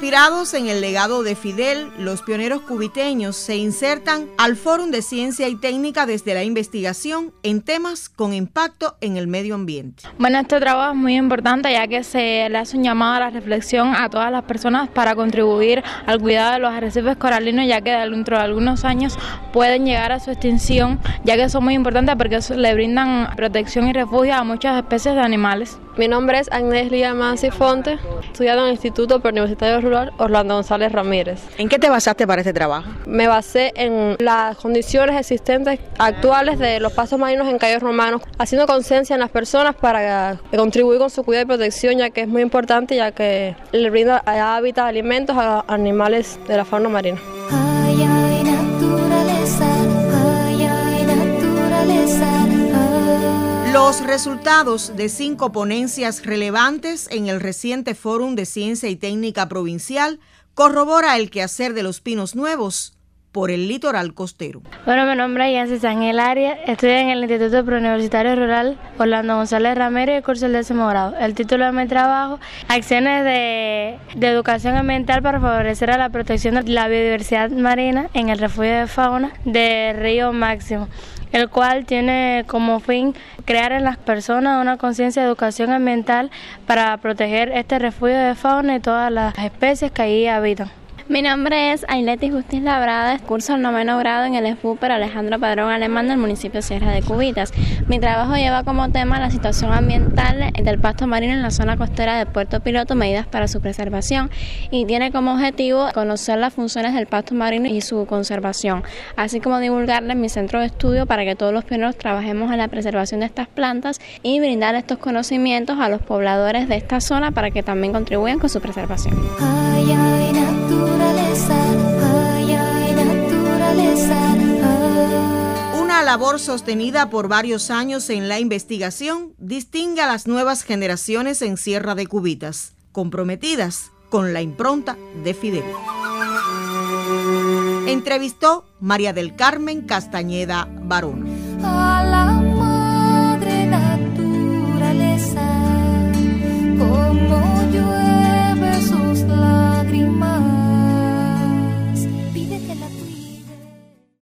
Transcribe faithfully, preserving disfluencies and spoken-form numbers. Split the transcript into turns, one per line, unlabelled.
Inspirados en el legado de Fidel, los pioneros cubiteños se insertan al Fórum de Ciencia y Técnica desde la investigación en temas con impacto en el medio ambiente.
Bueno, este trabajo es muy importante ya que se le hace un llamado a la reflexión a todas las personas para contribuir al cuidado de los arrecifes coralinos, ya que dentro de algunos años pueden llegar a su extinción, ya que son muy importantes porque le brindan protección y refugio a muchas especies de animales.
Mi nombre es Agnes Lía Mansi Fonte, estudiando en el Instituto Universitario Rural Orlando González Ramírez.
¿En qué te basaste para este trabajo?
Me basé en las condiciones existentes actuales de los pastos marinos en cayos romanos, haciendo conciencia en las personas para contribuir con su cuidado y protección, ya que es muy importante, ya que le brinda hábitat, alimentos a animales de la fauna marina.
Ay, ay, naturaleza, ay, ay, naturaleza.
Los resultados de cinco ponencias relevantes en el reciente Fórum de Ciencia y Técnica Provincial corrobora el quehacer de los pinos nuevos por el litoral costero.
Bueno, mi nombre es Yancy Ángel Arias, estudio en el Instituto Preuniversitario Rural Orlando González Ramírez y curso el décimo grado. El título de mi trabajo, acciones de, de educación ambiental para favorecer a la protección de la biodiversidad marina en el refugio de fauna de Río Máximo, el cual tiene como fin crear en las personas una conciencia de educación ambiental para proteger este refugio de fauna y todas las especies que ahí habitan.
Mi nombre es Aileti Justis Labrada, curso el noveno grado en el E F U P Alejandro Padrón Alemán del municipio Sierra de Cubitas. Mi trabajo lleva como tema la situación ambiental del pasto marino en la zona costera de Puerto Piloto, medidas para su preservación, y tiene como objetivo conocer las funciones del pasto marino y su conservación, así como divulgarles mi centro de estudio para que todos los pioneros trabajemos en la preservación de estas plantas y brindar estos conocimientos a los pobladores de esta zona para que también contribuyan con su preservación.
Ay, ay, naturaleza, ay, ay, naturaleza.
Una labor sostenida por varios años en la investigación distingue a las nuevas generaciones en Sierra de Cubitas, comprometidas con la impronta de Fidel. Entrevistó María del Carmen Castañeda Barona.